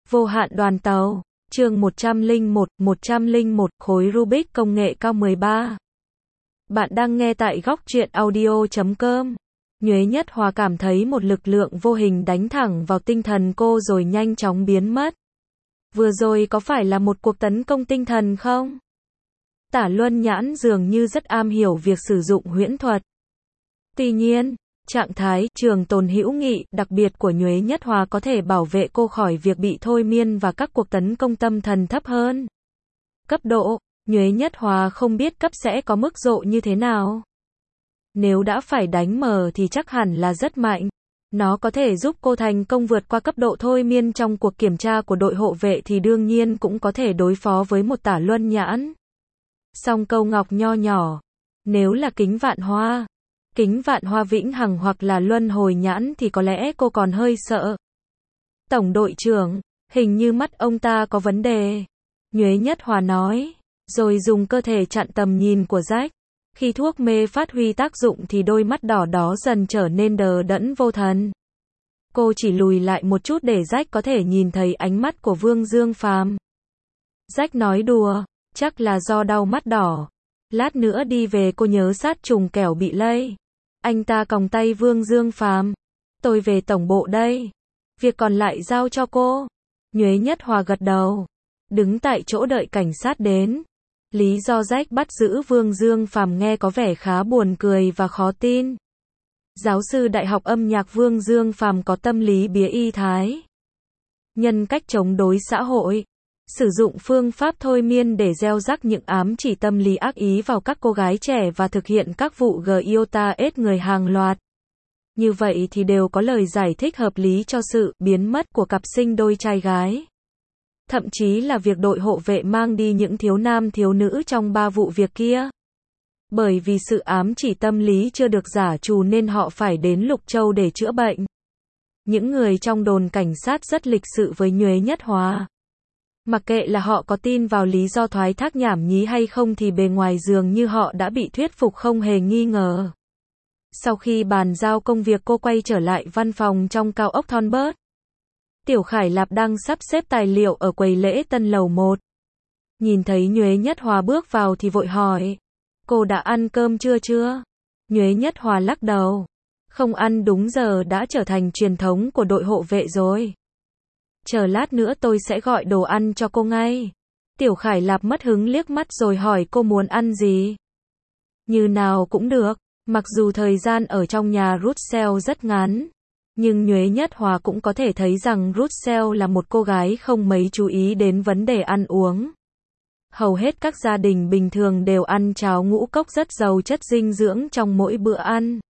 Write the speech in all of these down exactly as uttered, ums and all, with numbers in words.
Vô hạn đoàn tàu, chương một trăm lẻ một, một trăm lẻ một, khối Rubik công nghệ cao mười ba. Bạn đang nghe tại góc truyện audio chấm com. Nhuế Nhất Hòa cảm thấy một lực lượng vô hình đánh thẳng vào tinh thần cô rồi nhanh chóng biến mất. Vừa rồi có phải là một cuộc tấn công tinh thần không? Tả Luân Nhãn dường như rất am hiểu việc sử dụng huyễn thuật. Tuy nhiên, trạng thái trường tồn hữu nghị đặc biệt của Nhuế Nhất Hòa có thể bảo vệ cô khỏi việc bị thôi miên và các cuộc tấn công tâm thần thấp hơn. Cấp độ, Nhuế Nhất Hòa không biết cấp sẽ có mức độ như thế nào. Nếu đã phải đánh mờ thì chắc hẳn là rất mạnh. Nó có thể giúp cô thành công vượt qua cấp độ thôi miên trong cuộc kiểm tra của đội hộ vệ thì đương nhiên cũng có thể đối phó với một Tả Luân Nhãn. Song câu ngọc nho nhỏ, nếu là Kính Vạn Hoa, Kính Vạn Hoa vĩnh hằng hoặc là Luân Hồi Nhãn thì có lẽ cô còn hơi sợ. Tổng đội trưởng, hình như mắt ông ta có vấn đề. Nhuế Nhất Hòa nói, rồi dùng cơ thể chặn tầm nhìn của Jack. Khi thuốc mê phát huy tác dụng thì đôi mắt đỏ đó dần trở nên đờ đẫn vô thần. Cô chỉ lùi lại một chút để Jack có thể nhìn thấy ánh mắt của Vương Dương Phàm. Jack nói đùa, chắc là do đau mắt đỏ. Lát nữa đi về cô nhớ sát trùng kẻo bị lây. Anh ta còng tay Vương Dương Phàm. Tôi về tổng bộ đây. Việc còn lại giao cho cô. Nhuế Nhất Hòa gật đầu. Đứng tại chỗ đợi cảnh sát đến. Lý do Jack bắt giữ Vương Dương Phàm nghe có vẻ khá buồn cười và khó tin. Giáo sư đại học âm nhạc Vương Dương Phàm có tâm lý bía y thái. Nhân cách chống đối xã hội. Sử dụng phương pháp thôi miên để gieo rắc những ám chỉ tâm lý ác ý vào các cô gái trẻ và thực hiện các vụ giota ết người hàng loạt. Như vậy thì đều có lời giải thích hợp lý cho sự biến mất của cặp sinh đôi trai gái. Thậm chí là việc đội hộ vệ mang đi những thiếu nam thiếu nữ trong ba vụ việc kia. Bởi vì sự ám chỉ tâm lý chưa được giả trù nên họ phải đến Lục Châu để chữa bệnh. Những người trong đồn cảnh sát rất lịch sự với Nhuế Nhất Hòa. Mặc kệ là họ có tin vào lý do thoái thác nhảm nhí hay không thì bề ngoài dường như họ đã bị thuyết phục không hề nghi ngờ. Sau khi bàn giao công việc cô quay trở lại văn phòng trong cao ốc Thornburg. Tiểu Khải Lạp đang sắp xếp tài liệu ở quầy lễ tân lầu một. Nhìn thấy Nhuế Nhất Hòa bước vào thì vội hỏi. Cô đã ăn cơm chưa chưa? Nhuế Nhất Hòa lắc đầu. Không ăn đúng giờ đã trở thành truyền thống của đội hộ vệ rồi. Chờ lát nữa tôi sẽ gọi đồ ăn cho cô ngay. Tiểu Khải Lạp mất hứng liếc mắt rồi hỏi cô muốn ăn gì? Như nào cũng được, mặc dù thời gian ở trong nhà Russell rất ngắn. Nhưng Nhuế Nhất Hòa cũng có thể thấy rằng Russell là một cô gái không mấy chú ý đến vấn đề ăn uống. Hầu hết các gia đình bình thường đều ăn cháo ngũ cốc rất giàu chất dinh dưỡng trong mỗi bữa ăn.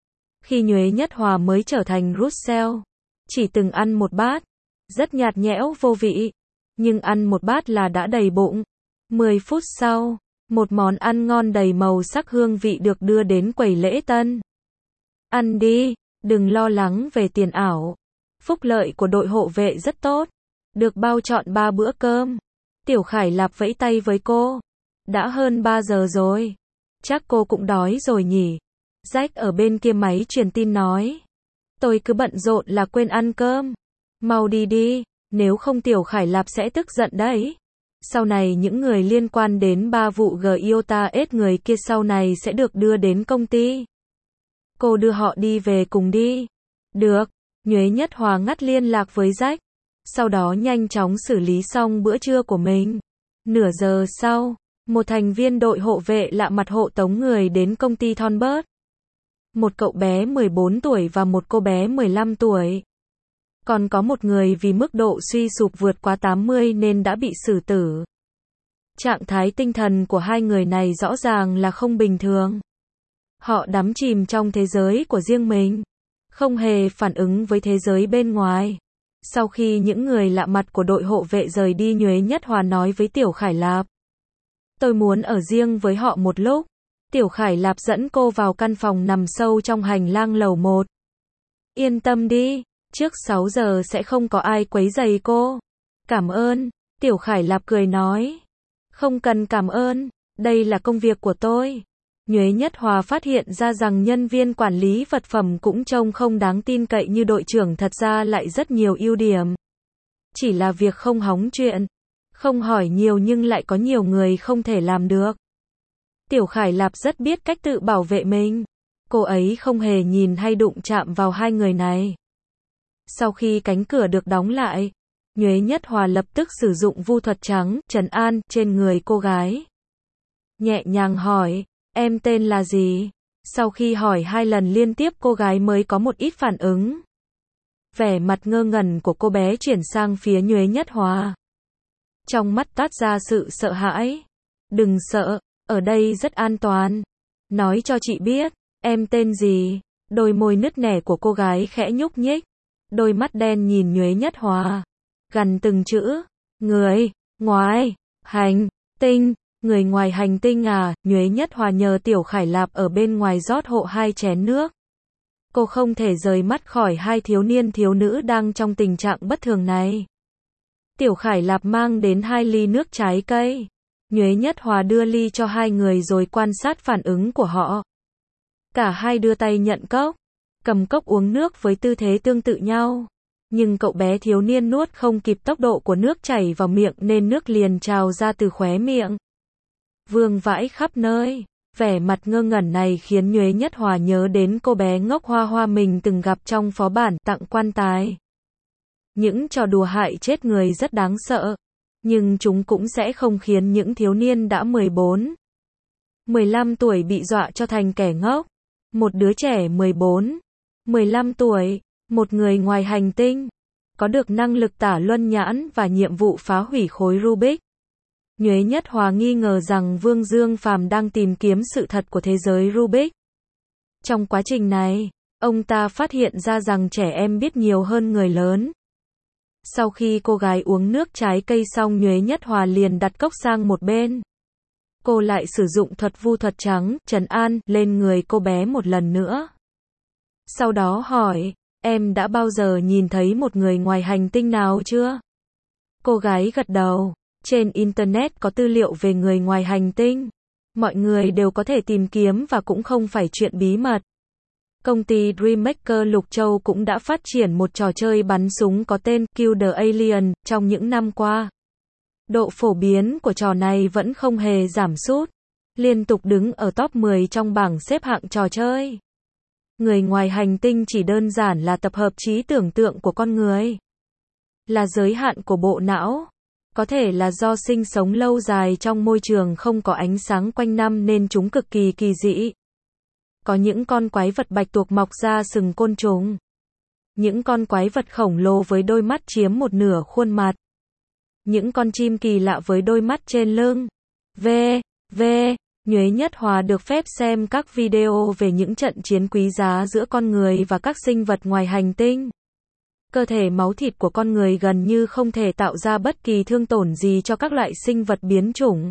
Khi Nhuế Nhất Hòa mới trở thành Russell, chỉ từng ăn một bát, rất nhạt nhẽo vô vị, nhưng ăn một bát là đã đầy bụng. mười phút sau, một món ăn ngon đầy màu sắc hương vị được đưa đến quầy lễ tân. Ăn đi, đừng lo lắng về tiền ảo. Phúc lợi của đội hộ vệ rất tốt, được bao trọn ba bữa cơm. Tiểu Khải Lạp vẫy tay với cô. Đã hơn ba giờ rồi. Chắc cô cũng đói rồi nhỉ? Jack ở bên kia máy truyền tin nói. Tôi cứ bận rộn là quên ăn cơm. Mau đi đi, nếu không Tiểu Khải Lạp sẽ tức giận đấy. Sau này những người liên quan đến ba vụ giota ết người kia sau này sẽ được đưa đến công ty. Cô đưa họ đi về cùng đi. Được, Nhuế Nhất Hòa ngắt liên lạc với Jack. Sau đó nhanh chóng xử lý xong bữa trưa của mình. Nửa giờ sau, một thành viên đội hộ vệ lạ mặt hộ tống người đến công ty Thornburg. Một cậu bé mười bốn tuổi và một cô bé mười lăm tuổi. Còn có một người vì mức độ suy sụp vượt quá tám mươi nên đã bị xử tử. Trạng thái tinh thần của hai người này rõ ràng là không bình thường. Họ đắm chìm trong thế giới của riêng mình, không hề phản ứng với thế giới bên ngoài. Sau khi những người lạ mặt của đội hộ vệ rời đi, Nhuế Nhất Hòa nói với Tiểu Khải Lạp. Tôi muốn ở riêng với họ một lúc. Tiểu Khải Lạp dẫn cô vào căn phòng nằm sâu trong hành lang lầu một. Yên tâm đi, trước sáu giờ sẽ không có ai quấy rầy cô. Cảm ơn, Tiểu Khải Lạp cười nói. Không cần cảm ơn, đây là công việc của tôi. Nhuế Nhất Hòa phát hiện ra rằng nhân viên quản lý vật phẩm cũng trông không đáng tin cậy như đội trưởng thật ra lại rất nhiều ưu điểm. Chỉ là việc không hóng chuyện. Không hỏi nhiều nhưng lại có nhiều người không thể làm được. Tiểu Khải Lạp rất biết cách tự bảo vệ mình. Cô ấy không hề nhìn hay đụng chạm vào hai người này. Sau khi cánh cửa được đóng lại, Nhuế Nhất Hòa lập tức sử dụng vu thuật trắng, trấn an, trên người cô gái. Nhẹ nhàng hỏi, em tên là gì? Sau khi hỏi hai lần liên tiếp cô gái mới có một ít phản ứng. Vẻ mặt ngơ ngẩn của cô bé chuyển sang phía Nhuế Nhất Hòa. Trong mắt toát ra sự sợ hãi. Đừng sợ, ở đây rất an toàn. Nói cho chị biết, em tên gì? Đôi môi nứt nẻ của cô gái khẽ nhúc nhích. Đôi mắt đen nhìn Nhuế Nhất Hòa. Gằn từng chữ. Người, ngoài, hành, tinh. Người ngoài hành tinh à? Nhuế Nhất Hòa nhờ Tiểu Khải Lạp ở bên ngoài rót hộ hai chén nước. Cô không thể rời mắt khỏi hai thiếu niên thiếu nữ đang trong tình trạng bất thường này. Tiểu Khải Lạp mang đến hai ly nước trái cây. Nhuế Nhất Hòa đưa ly cho hai người rồi quan sát phản ứng của họ. Cả hai đưa tay nhận cốc, cầm cốc uống nước với tư thế tương tự nhau. Nhưng cậu bé thiếu niên nuốt không kịp tốc độ của nước chảy vào miệng nên nước liền trào ra từ khóe miệng. Vương vãi khắp nơi. Vẻ mặt ngơ ngẩn này khiến Nhuế Nhất Hòa nhớ đến cô bé ngốc Hoa Hoa mình từng gặp trong phó bản tặng quan tài. Những trò đùa hại chết người rất đáng sợ, nhưng chúng cũng sẽ không khiến những thiếu niên đã mười bốn, mười lăm tuổi bị dọa cho thành kẻ ngốc. Một đứa trẻ mười bốn, mười lăm tuổi, một người ngoài hành tinh, có được năng lực tả luân nhãn và nhiệm vụ phá hủy khối Rubik. Nhuế Nhất Hòa nghi ngờ rằng Vương Dương Phàm đang tìm kiếm sự thật của thế giới Rubik. Trong quá trình này, ông ta phát hiện ra rằng trẻ em biết nhiều hơn người lớn. Sau khi cô gái uống nước trái cây xong, Nhuế Nhất Hòa liền đặt cốc sang một bên. Cô lại sử dụng thuật vu thuật trắng, trấn an, lên người cô bé một lần nữa. Sau đó hỏi, em đã bao giờ nhìn thấy một người ngoài hành tinh nào chưa? Cô gái gật đầu. Trên Internet có tư liệu về người ngoài hành tinh. Mọi người đều có thể tìm kiếm và cũng không phải chuyện bí mật. Công ty Dreammaker Lục Châu cũng đã phát triển một trò chơi bắn súng có tên Kill the Alien trong những năm qua. Độ phổ biến của trò này vẫn không hề giảm sút, liên tục đứng ở top mười trong bảng xếp hạng trò chơi. Người ngoài hành tinh chỉ đơn giản là tập hợp trí tưởng tượng của con người, là giới hạn của bộ não. Có thể là do sinh sống lâu dài trong môi trường không có ánh sáng quanh năm nên chúng cực kỳ kỳ dị. Có những con quái vật bạch tuộc mọc ra sừng côn trùng. Những con quái vật khổng lồ với đôi mắt chiếm một nửa khuôn mặt. Những con chim kỳ lạ với đôi mắt trên lưng. V. V. Nhuế Nhất Hòa được phép xem các video về những trận chiến quý giá giữa con người và các sinh vật ngoài hành tinh. Cơ thể máu thịt của con người gần như không thể tạo ra bất kỳ thương tổn gì cho các loại sinh vật biến chủng.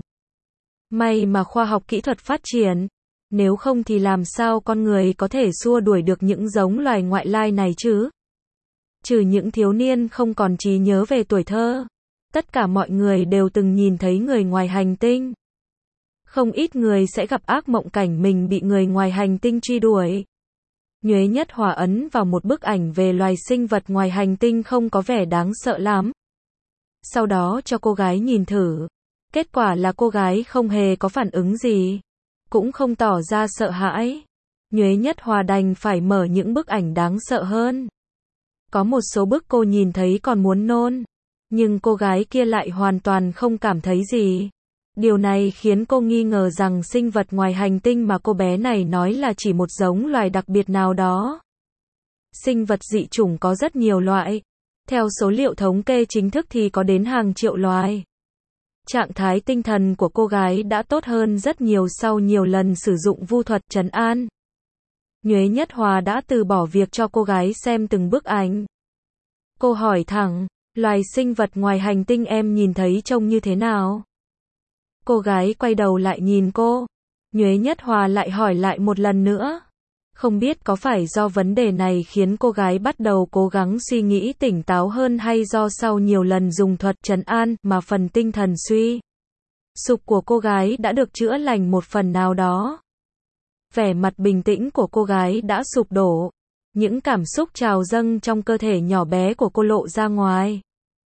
May mà khoa học kỹ thuật phát triển. Nếu không thì làm sao con người có thể xua đuổi được những giống loài ngoại lai này chứ? Trừ những thiếu niên không còn trí nhớ về tuổi thơ, tất cả mọi người đều từng nhìn thấy người ngoài hành tinh. Không ít người sẽ gặp ác mộng cảnh mình bị người ngoài hành tinh truy đuổi. Nhuế Nhất Hòa ấn vào một bức ảnh về loài sinh vật ngoài hành tinh không có vẻ đáng sợ lắm. Sau đó cho cô gái nhìn thử. Kết quả là cô gái không hề có phản ứng gì, cũng không tỏ ra sợ hãi. Nhuế Nhất Hòa đành phải mở những bức ảnh đáng sợ hơn. Có một số bức cô nhìn thấy còn muốn nôn, nhưng cô gái kia lại hoàn toàn không cảm thấy gì. Điều này khiến cô nghi ngờ rằng sinh vật ngoài hành tinh mà cô bé này nói là chỉ một giống loài đặc biệt nào đó. Sinh vật dị chủng có rất nhiều loại. Theo số liệu thống kê chính thức thì có đến hàng triệu loài. Trạng thái tinh thần của cô gái đã tốt hơn rất nhiều sau nhiều lần sử dụng vu thuật trấn an. Nhuế Nhất Hòa đã từ bỏ việc cho cô gái xem từng bức ảnh. Cô hỏi thẳng, loài sinh vật ngoài hành tinh em nhìn thấy trông như thế nào? Cô gái quay đầu lại nhìn cô. Nhuế Nhất Hòa lại hỏi lại một lần nữa. Không biết có phải do vấn đề này khiến cô gái bắt đầu cố gắng suy nghĩ tỉnh táo hơn hay do sau nhiều lần dùng thuật trấn an mà phần tinh thần suy sụp của cô gái đã được chữa lành một phần nào đó. Vẻ mặt bình tĩnh của cô gái đã sụp đổ. Những cảm xúc trào dâng trong cơ thể nhỏ bé của cô lộ ra ngoài.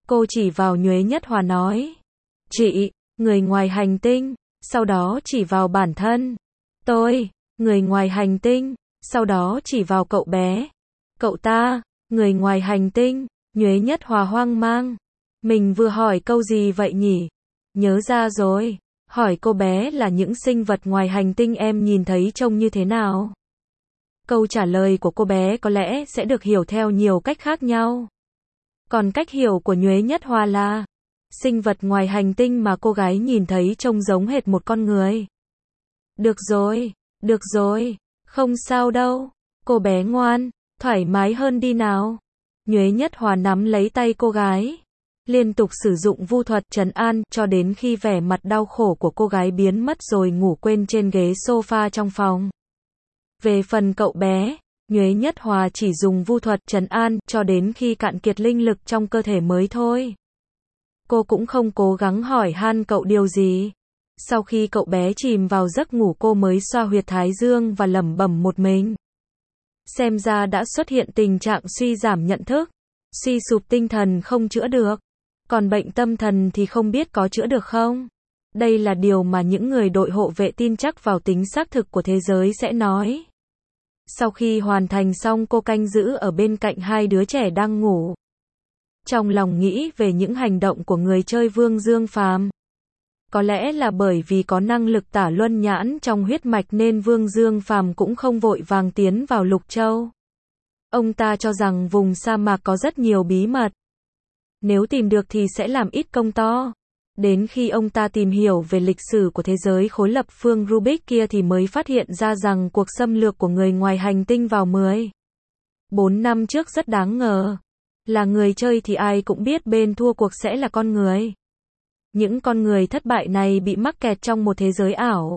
Cô chỉ vào Nhuế Nhất Hòa nói. Chị, người ngoài hành tinh, sau đó chỉ vào bản thân. Tôi, người ngoài hành tinh, sau đó chỉ vào cậu bé. Cậu ta, người ngoài hành tinh, Nhuế Nhất Hòa hoang mang. Mình vừa hỏi câu gì vậy nhỉ? Nhớ ra rồi, hỏi cô bé là những sinh vật ngoài hành tinh em nhìn thấy trông như thế nào? Câu trả lời của cô bé có lẽ sẽ được hiểu theo nhiều cách khác nhau. Còn cách hiểu của Nhuế Nhất Hòa là, sinh vật ngoài hành tinh mà cô gái nhìn thấy trông giống hệt một con người. Được rồi, được rồi, không sao đâu, cô bé ngoan, thoải mái hơn đi nào. Nhuế Nhất Hòa nắm lấy tay cô gái, liên tục sử dụng vu thuật trấn an cho đến khi vẻ mặt đau khổ của cô gái biến mất rồi ngủ quên trên ghế sofa trong phòng. Về phần cậu bé, Nhuế Nhất Hòa chỉ dùng vu thuật trấn an cho đến khi cạn kiệt linh lực trong cơ thể mới thôi. Cô cũng không cố gắng hỏi han cậu điều gì. Sau khi cậu bé chìm vào giấc ngủ cô mới xoa huyệt thái dương và lẩm bẩm một mình. Xem ra đã xuất hiện tình trạng suy giảm nhận thức, suy sụp tinh thần không chữa được. Còn bệnh tâm thần thì không biết có chữa được không? Đây là điều mà những người đội hộ vệ tin chắc vào tính xác thực của thế giới sẽ nói. Sau khi hoàn thành xong cô canh giữ ở bên cạnh hai đứa trẻ đang ngủ. Trong lòng nghĩ về những hành động của người chơi Vương Dương Phàm. Có lẽ là bởi vì có năng lực tả luân nhãn trong huyết mạch nên Vương Dương Phàm cũng không vội vàng tiến vào Lục Châu. Ông ta cho rằng vùng sa mạc có rất nhiều bí mật. Nếu tìm được thì sẽ làm ít công to. Đến khi ông ta tìm hiểu về lịch sử của thế giới khối lập phương Rubik kia thì mới phát hiện ra rằng cuộc xâm lược của người ngoài hành tinh vào mười bốn năm trước rất đáng ngờ. Là người chơi thì ai cũng biết bên thua cuộc sẽ là con người. Những con người thất bại này bị mắc kẹt trong một thế giới ảo.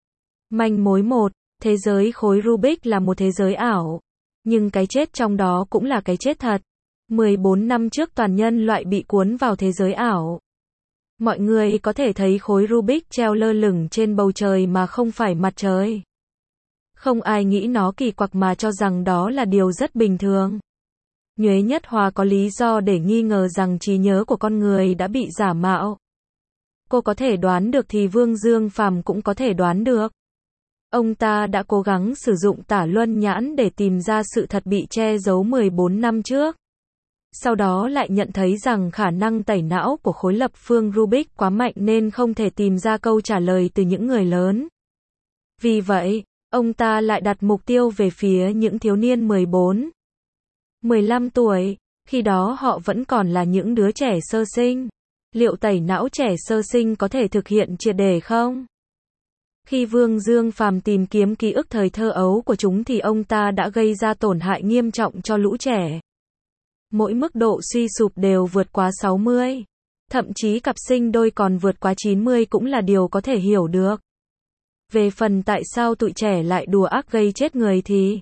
Manh mối một, thế giới khối Rubik là một thế giới ảo. Nhưng cái chết trong đó cũng là cái chết thật. mười bốn năm trước toàn nhân loại bị cuốn vào thế giới ảo. Mọi người có thể thấy khối Rubik treo lơ lửng trên bầu trời mà không phải mặt trời. Không ai nghĩ nó kỳ quặc mà cho rằng đó là điều rất bình thường. Nhuế Nhất Hòa có lý do để nghi ngờ rằng trí nhớ của con người đã bị giả mạo. Cô có thể đoán được thì Vương Dương Phàm cũng có thể đoán được. Ông ta đã cố gắng sử dụng tả luân nhãn để tìm ra sự thật bị che giấu mười bốn năm trước. Sau đó lại nhận thấy rằng khả năng tẩy não của khối lập phương Rubik quá mạnh nên không thể tìm ra câu trả lời từ những người lớn. Vì vậy, ông ta lại đặt mục tiêu về phía những thiếu niên mười bốn, mười lăm tuổi, khi đó họ vẫn còn là những đứa trẻ sơ sinh. Liệu tẩy não trẻ sơ sinh có thể thực hiện triệt để không? Khi Vương Dương Phàm tìm kiếm ký ức thời thơ ấu của chúng thì ông ta đã gây ra tổn hại nghiêm trọng cho lũ trẻ. Mỗi mức độ suy sụp đều vượt quá sáu mươi. Thậm chí cặp sinh đôi còn vượt quá chín mươi cũng là điều có thể hiểu được. Về phần tại sao tụi trẻ lại đùa ác gây chết người thì...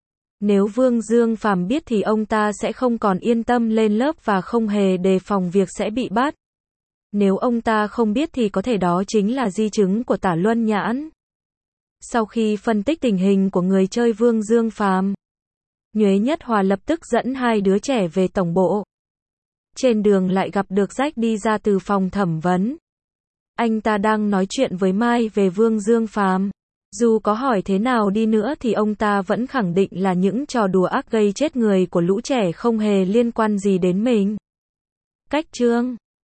Nếu Vương Dương Phàm biết thì ông ta sẽ không còn yên tâm lên lớp và không hề đề phòng việc sẽ bị bắt. Nếu ông ta không biết thì có thể đó chính là di chứng của tả luân nhãn. Sau khi phân tích tình hình của người chơi Vương Dương Phàm, Nhuế Nhất Hòa lập tức dẫn hai đứa trẻ về tổng bộ. Trên đường lại gặp được Jack đi ra từ phòng thẩm vấn. Anh ta đang nói chuyện với Mai về Vương Dương Phàm. Dù có hỏi thế nào đi nữa thì ông ta vẫn khẳng định là những trò đùa ác gây chết người của lũ trẻ không hề liên quan gì đến mình. Cách chương